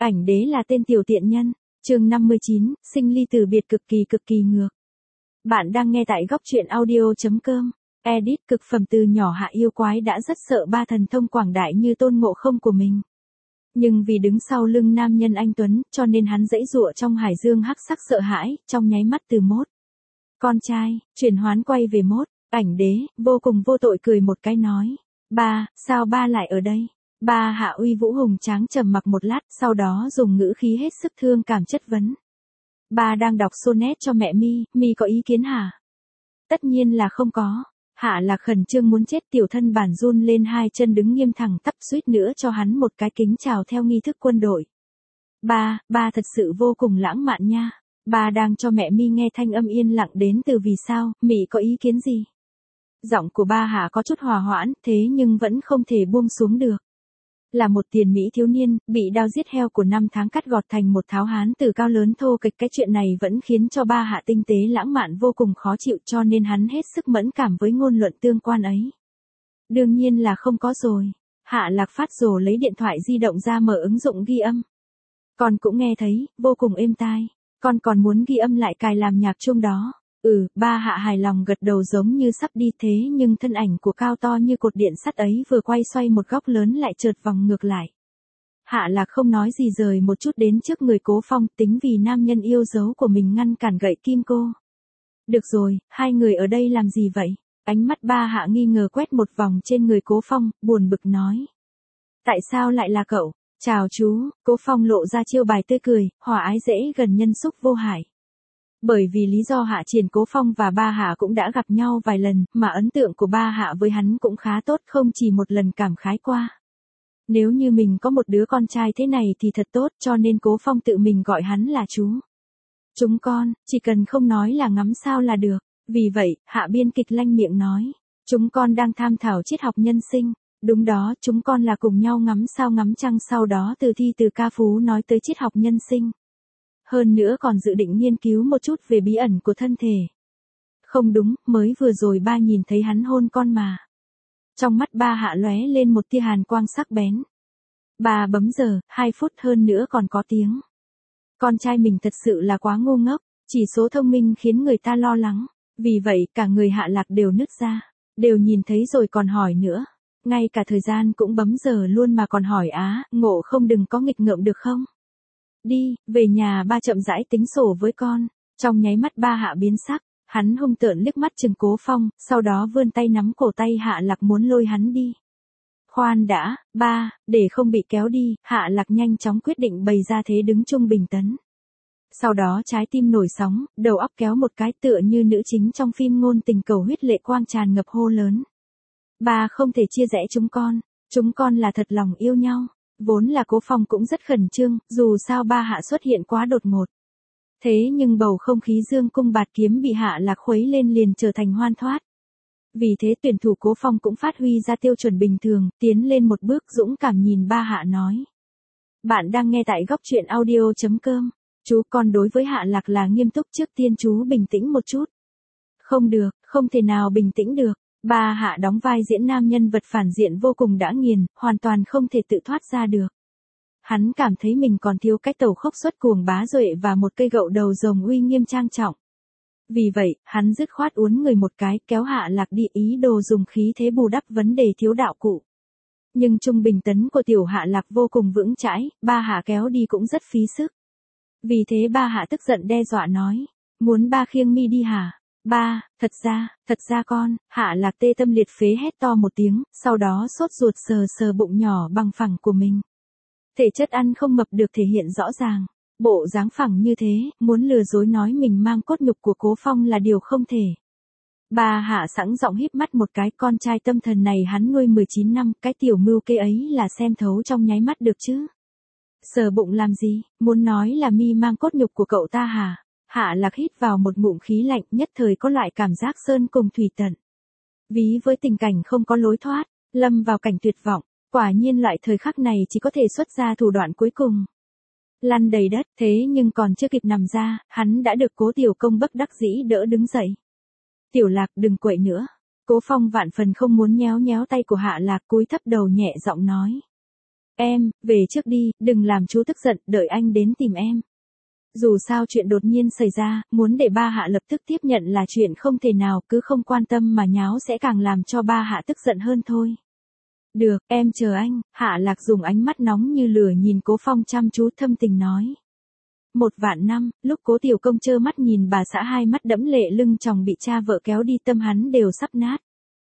Ảnh đế là tên tiểu tiện nhân. Chương 59, sinh ly từ biệt cực kỳ ngược. Bạn đang nghe tại góc truyện audio.com. Edit cực phẩm. Từ nhỏ Hạ yêu quái đã rất sợ ba thần thông quảng đại như Tôn Ngộ Không của mình. Nhưng vì đứng sau lưng nam nhân anh tuấn, cho nên hắn giãy giụa trong hải dương hắc sắc sợ hãi, trong nháy mắt từ mốt con trai, chuyển hoán quay về mốt. Ảnh đế, vô cùng vô tội cười một cái nói. Ba, sao ba lại ở đây? Ba Hạ uy vũ hùng tráng trầm mặc một lát, sau đó dùng ngữ khí hết sức thương cảm chất vấn. Ba đang đọc sonnet cho mẹ Mi, Mi có ý kiến hả? Tất nhiên là không có. Hạ Lạc khẩn trương muốn chết, tiểu thân bản run lên, hai chân đứng nghiêm thẳng tắp, suýt nữa cho hắn một cái kính chào theo nghi thức quân đội. Ba thật sự vô cùng lãng mạn nha. Ba đang cho mẹ Mi nghe thanh âm yên lặng đến từ vì sao, Mị có ý kiến gì? Giọng của ba Hạ có chút hòa hoãn, thế nhưng vẫn không thể buông xuống được. Là một tiền mỹ thiếu niên, bị đao giết heo của 5 tháng cắt gọt thành một tháo hán tử cao lớn thô kịch, cái chuyện này vẫn khiến cho ba Hạ tinh tế lãng mạn vô cùng khó chịu, cho nên hắn hết sức mẫn cảm với ngôn luận tương quan ấy. Đương nhiên là không có rồi. Hạ Lạc phát rồ lấy điện thoại di động ra mở ứng dụng ghi âm. Con cũng nghe thấy, vô cùng êm tai. Con còn muốn ghi âm lại cài làm nhạc chuông đó. Ba Hạ hài lòng gật đầu giống như sắp đi, thế nhưng thân ảnh của cao to như cột điện sắt ấy vừa quay xoay một góc lớn lại chợt vòng ngược lại. Hạ Lạc không nói gì rời một chút đến trước người Cố Phong, tính vì nam nhân yêu dấu của mình ngăn cản gậy kim cô. Được rồi, hai người ở đây làm gì vậy? Ánh mắt ba Hạ nghi ngờ quét một vòng trên người Cố Phong, buồn bực nói. Tại sao lại là cậu? Chào chú, Cố Phong lộ ra chiêu bài tươi cười, hòa ái dễ gần nhân xúc vô hại. Bởi vì lý do Hạ Triển, Cố Phong và ba Hạ cũng đã gặp nhau vài lần, mà ấn tượng của ba Hạ với hắn cũng khá tốt, không chỉ một lần cảm khái qua. Nếu như mình có một đứa con trai thế này thì thật tốt, cho nên Cố Phong tự mình gọi hắn là chú. Chúng con, chỉ cần không nói là ngắm sao là được. Vì vậy, Hạ biên kịch lanh miệng nói. Chúng con đang tham thảo triết học nhân sinh. Đúng đó, chúng con là cùng nhau ngắm sao ngắm trăng, sau đó từ thi từ ca phú nói tới triết học nhân sinh. Hơn nữa còn dự định nghiên cứu một chút về bí ẩn của thân thể. Không đúng, mới vừa rồi ba nhìn thấy hắn hôn con mà. Trong mắt ba Hạ lóe lên một tia hàn quang sắc bén. Ba bấm giờ, 2 phút hơn nữa còn có tiếng. Con trai mình thật sự là quá ngu ngốc, chỉ số thông minh khiến người ta lo lắng. Vì vậy, cả người Hạ Lạc đều nứt ra. Đều nhìn thấy rồi còn hỏi nữa. Ngay cả thời gian cũng bấm giờ luôn mà còn hỏi Ngộ Không đừng có nghịch ngợm được không? Đi, về nhà ba chậm rãi tính sổ với con. Trong nháy mắt ba Hạ biến sắc, hắn hung tợn liếc mắt chừng Cố Phong, sau đó vươn tay nắm cổ tay Hạ Lạc muốn lôi hắn đi. Khoan đã, ba, để không bị kéo đi, Hạ Lạc nhanh chóng quyết định bày ra thế đứng trung bình tấn. Sau đó trái tim nổi sóng, đầu óc kéo một cái tựa như nữ chính trong phim ngôn tình cầu huyết lệ quang tràn ngập hô lớn. Ba không thể chia rẽ chúng con là thật lòng yêu nhau. Vốn là Cố Phong cũng rất khẩn trương, dù sao ba Hạ xuất hiện quá đột ngột. Thế nhưng bầu không khí dương cung bạt kiếm bị Hạ Lạc khuấy lên liền trở thành hoan thoát. Vì thế tuyển thủ Cố Phong cũng phát huy ra tiêu chuẩn bình thường, tiến lên một bước dũng cảm nhìn ba Hạ nói. Bạn đang nghe tại góc truyện audio.com. Chú con đối với Hạ Lạc là nghiêm túc, trước tiên chú bình tĩnh một chút. Không được, không thể nào bình tĩnh được. Ba Hạ đóng vai diễn nam nhân vật phản diện vô cùng đã nghiền, hoàn toàn không thể tự thoát ra được. Hắn cảm thấy mình còn thiếu cái tàu khốc xuất cuồng bá duệ và một cây gậy đầu rồng uy nghiêm trang trọng. Vì vậy, hắn dứt khoát uốn người một cái, kéo Hạ Lạc đi, ý đồ dùng khí thế bù đắp vấn đề thiếu đạo cụ. Nhưng trung bình tấn của tiểu Hạ Lạc vô cùng vững chãi, ba Hạ kéo đi cũng rất phí sức. Vì thế ba Hạ tức giận đe dọa nói, muốn ba khiêng Mi đi hả? Ba, thật ra con, Hạ Lạc tê tâm liệt phế hét to một tiếng, sau đó sốt ruột sờ bụng nhỏ bằng phẳng của mình. Thể chất ăn không mập được thể hiện rõ ràng. Bộ dáng phẳng như thế, muốn lừa dối nói mình mang cốt nhục của Cố Phong là điều không thể. Ba Hạ sẵn giọng híp mắt một cái, con trai tâm thần này hắn nuôi 19 năm, cái tiểu mưu kê ấy là xem thấu trong nháy mắt được chứ. Sờ bụng làm gì, muốn nói là Mi mang cốt nhục của cậu ta hả? Hạ Lạc hít vào một ngụm khí lạnh, nhất thời có loại cảm giác sơn cùng thủy tận. Ví với tình cảnh không có lối thoát, lâm vào cảnh tuyệt vọng, quả nhiên loại thời khắc này chỉ có thể xuất ra thủ đoạn cuối cùng. Lăn đầy đất, thế nhưng còn chưa kịp nằm ra, hắn đã được Cố Tiểu Công bất đắc dĩ đỡ đứng dậy. Tiểu Lạc đừng quậy nữa. Cố Phong vạn phần không muốn nhéo tay của Hạ Lạc, cúi thấp đầu nhẹ giọng nói. Em, về trước đi, đừng làm chú tức giận, đợi anh đến tìm em. Dù sao chuyện đột nhiên xảy ra, muốn để ba Hạ lập tức tiếp nhận là chuyện không thể nào, cứ không quan tâm mà nháo sẽ càng làm cho ba Hạ tức giận hơn thôi. Được, em chờ anh, Hạ Lạc dùng ánh mắt nóng như lửa nhìn Cố Phong chăm chú thâm tình nói. 1.000.000 năm, lúc Cố Tiểu Công trơ mắt nhìn bà xã hai mắt đẫm lệ lưng chồng bị cha vợ kéo đi tâm hắn đều sắp nát.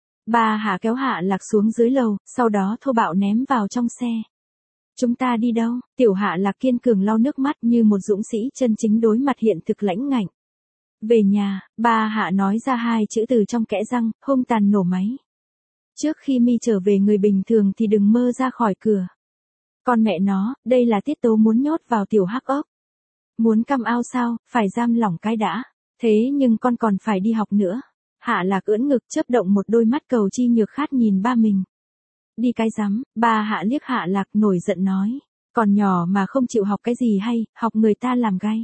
Ba Hạ kéo Hạ Lạc xuống dưới lầu, sau đó thô bạo ném vào trong xe. Chúng ta đi đâu? Tiểu Hạ Lạc kiên cường lau nước mắt như một dũng sĩ chân chính đối mặt hiện thực lãnh ngạnh. Về nhà, ba Hạ nói ra hai chữ từ trong kẽ răng, hung tàn nổ máy. Trước khi mi trở về người bình thường thì đừng mơ ra khỏi cửa. Con mẹ nó, đây là tiết tấu muốn nhốt vào tiểu hắc ốc. Muốn căm ao sao, phải giam lỏng cái đã. Thế nhưng con còn phải đi học nữa. Hạ Lạc ưỡn ngực chớp động một đôi mắt cầu chi nhược khát nhìn ba mình. Đi cái rắm, ba Hạ liếc Hạ Lạc nổi giận nói. Còn nhỏ mà không chịu học cái gì hay, học người ta làm gay.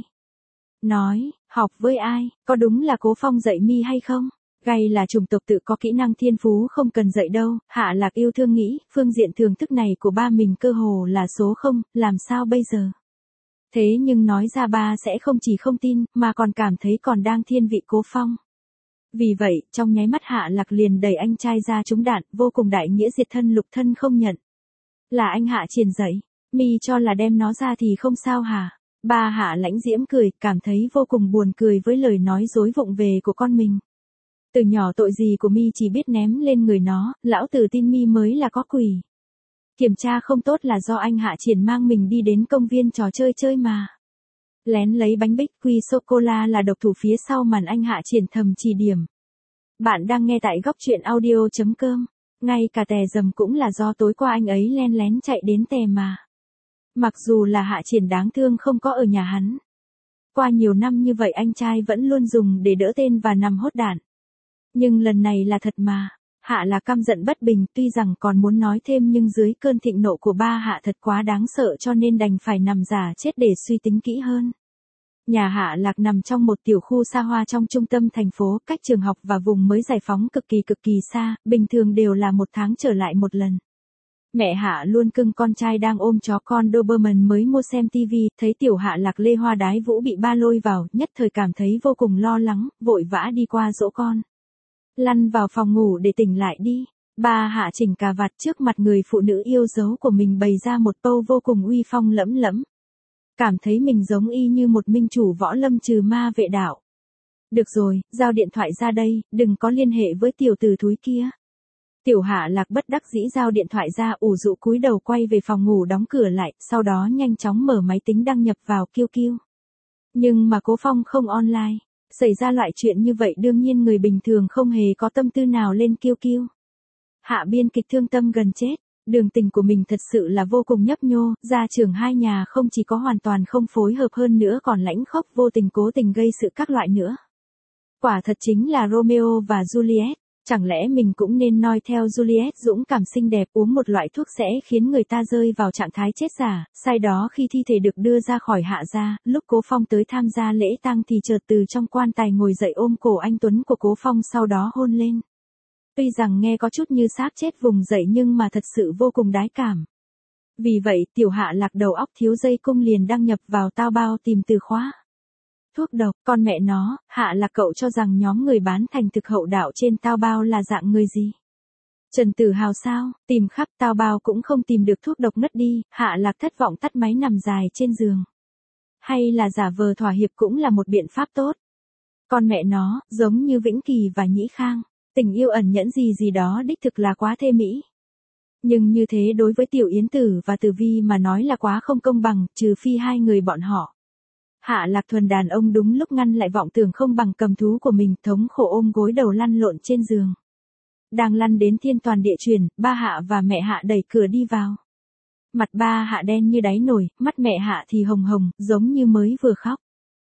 Nói, học với ai, có đúng là Cố Phong dạy mi hay không? Gay là chủng tộc tự có kỹ năng thiên phú không cần dạy đâu, Hạ Lạc yêu thương nghĩ, phương diện thưởng thức này của ba mình cơ hồ là số 0, làm sao bây giờ? Thế nhưng nói ra ba sẽ không chỉ không tin, mà còn cảm thấy còn đang thiên vị Cố Phong. Vì vậy, trong nháy mắt Hạ Lạc liền đẩy anh trai ra trúng đạn, vô cùng đại nghĩa diệt thân lục thân không nhận. Là anh Hạ Triển dạy, mi cho là đem nó ra thì không sao hả? Ba Hạ lãnh diễm cười, cảm thấy vô cùng buồn cười với lời nói dối vụng về của con mình. Từ nhỏ tội gì của mi chỉ biết ném lên người nó, lão tử tin mi mới là có quỷ. Kiểm tra không tốt là do anh Hạ Triển mang mình đi đến công viên trò chơi chơi mà. Lén lấy bánh bích quy sô-cô-la là độc thủ phía sau màn anh Hạ Triển thầm chỉ điểm. Bạn đang nghe tại góc truyện audio.com. Ngay cả tè dầm cũng là do tối qua anh ấy len lén chạy đến tè mà. Mặc dù là Hạ Triển đáng thương không có ở nhà hắn. Qua nhiều năm như vậy anh trai vẫn luôn dùng để đỡ tên và nằm hốt đạn. Nhưng lần này là thật mà. Hạ là căm giận bất bình, tuy rằng còn muốn nói thêm nhưng dưới cơn thịnh nộ của ba Hạ thật quá đáng sợ cho nên đành phải nằm giả chết để suy tính kỹ hơn. Nhà Hạ Lạc nằm trong một tiểu khu xa hoa trong trung tâm thành phố, cách trường học và vùng mới giải phóng cực kỳ xa, bình thường đều là 1 tháng trở lại một lần. Mẹ Hạ luôn cưng con trai đang ôm chó con Doberman mới mua xem TV, thấy tiểu Hạ Lạc lê hoa đái vũ bị ba lôi vào, nhất thời cảm thấy vô cùng lo lắng, vội vã đi qua dỗ con. Lăn vào phòng ngủ để tỉnh lại đi. Ba Hạ chỉnh cà vạt trước mặt người phụ nữ yêu dấu của mình bày ra một pose vô cùng uy phong lẫm lẫm. Cảm thấy mình giống y như một minh chủ võ lâm trừ ma vệ đạo. Được rồi, giao điện thoại ra đây, đừng có liên hệ với tiểu tử thúi kia. Tiểu Hạ Lạc bất đắc dĩ giao điện thoại ra ủ rũ cúi đầu quay về phòng ngủ đóng cửa lại, sau đó nhanh chóng mở máy tính đăng nhập vào QQ. Nhưng mà Cố Phong không online. Xảy ra loại chuyện như vậy đương nhiên người bình thường không hề có tâm tư nào lên QQ. Hạ biên kịch thương tâm gần chết. Đường tình của mình thật sự là vô cùng nhấp nhô, gia trưởng hai nhà không chỉ có hoàn toàn không phối hợp hơn nữa còn lãnh khốc vô tình cố tình gây sự các loại nữa. Quả thật chính là Romeo và Juliet, chẳng lẽ mình cũng nên noi theo Juliet dũng cảm xinh đẹp uống một loại thuốc sẽ khiến người ta rơi vào trạng thái chết giả, sai đó khi thi thể được đưa ra khỏi Hạ gia, lúc Cố Phong tới tham gia lễ tang thì chợt từ trong quan tài ngồi dậy ôm cổ anh Tuấn của Cố Phong sau đó hôn lên. Tuy rằng nghe có chút như xác chết vùng dậy nhưng mà thật sự vô cùng đái cảm. Vì vậy, tiểu Hạ Lạc đầu óc thiếu dây cung liền đăng nhập vào Taobao tìm từ khóa. Thuốc độc, con mẹ nó, Hạ Lạc cậu cho rằng nhóm người bán thành thực hậu đạo trên Taobao là dạng người gì? Trần Tử Hào sao, tìm khắp Taobao cũng không tìm được thuốc độc ngất đi, Hạ Lạc thất vọng tắt máy nằm dài trên giường. Hay là giả vờ thỏa hiệp cũng là một biện pháp tốt. Con mẹ nó, giống như Vĩnh Kỳ và Nhĩ Khang. Tình yêu ẩn nhẫn gì đó đích thực là quá thê mỹ. Nhưng như thế đối với Tiểu Yến Tử và Tử Vi mà nói là quá không công bằng, trừ phi hai người bọn họ. Hạ Lạc thuần đàn ông đúng lúc ngăn lại vọng tưởng không bằng cầm thú của mình, thống khổ ôm gối đầu lăn lộn trên giường. Đang lăn đến thiên toàn địa chuyển, ba Hạ và mẹ Hạ đẩy cửa đi vào. Mặt ba Hạ đen như đáy nồi, mắt mẹ Hạ thì hồng hồng, giống như mới vừa khóc.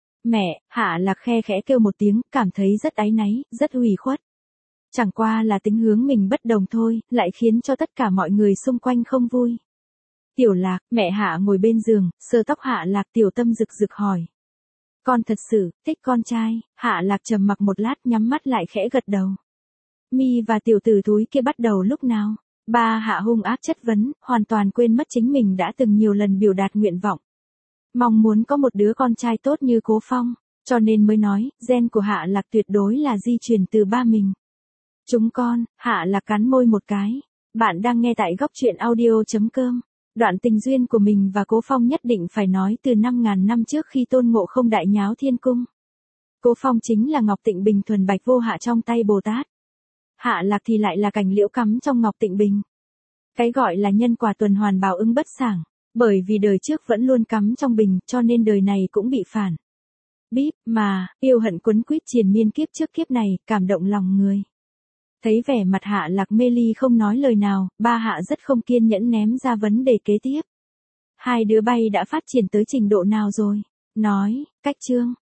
Mẹ, Hạ Lạc khe khẽ kêu một tiếng, cảm thấy rất áy náy, rất ủy khuất. Chẳng qua là tính hướng mình bất đồng thôi, lại khiến cho tất cả mọi người xung quanh không vui. Tiểu Lạc, mẹ Hạ ngồi bên giường, sờ tóc Hạ Lạc tiểu tâm rực rực hỏi. Con thật sự, thích con trai, Hạ Lạc trầm mặc một lát nhắm mắt lại khẽ gật đầu. Mi và tiểu tử thúi kia bắt đầu lúc nào? Ba Hạ hung ác chất vấn, hoàn toàn quên mất chính mình đã từng nhiều lần biểu đạt nguyện vọng. Mong muốn có một đứa con trai tốt như Cố Phong, cho nên mới nói, gen của Hạ Lạc tuyệt đối là di truyền từ ba mình. Chúng con, Hạ Lạc cắn môi một cái. Bạn đang nghe tại góc truyện audio.com. Đoạn tình duyên của mình và Cố Phong nhất định phải nói từ 5.000 năm trước khi Tôn Ngộ Không đại nháo thiên cung. Cố Phong chính là Ngọc Tịnh Bình thuần bạch vô hạ trong tay Bồ Tát. Hạ Lạc thì lại là cành liễu cắm trong Ngọc Tịnh Bình. Cái gọi là nhân quả tuần hoàn báo ứng bất xảng, bởi vì đời trước vẫn luôn cắm trong bình cho nên đời này cũng bị phản. Bíp mà, yêu hận quấn quýt triền miên kiếp trước kiếp này, cảm động lòng người. Thấy vẻ mặt Hạ Lạc mê ly không nói lời nào, ba Hạ rất không kiên nhẫn ném ra vấn đề kế tiếp. Hai đứa bay đã phát triển tới trình độ nào rồi? Nói, cách chương.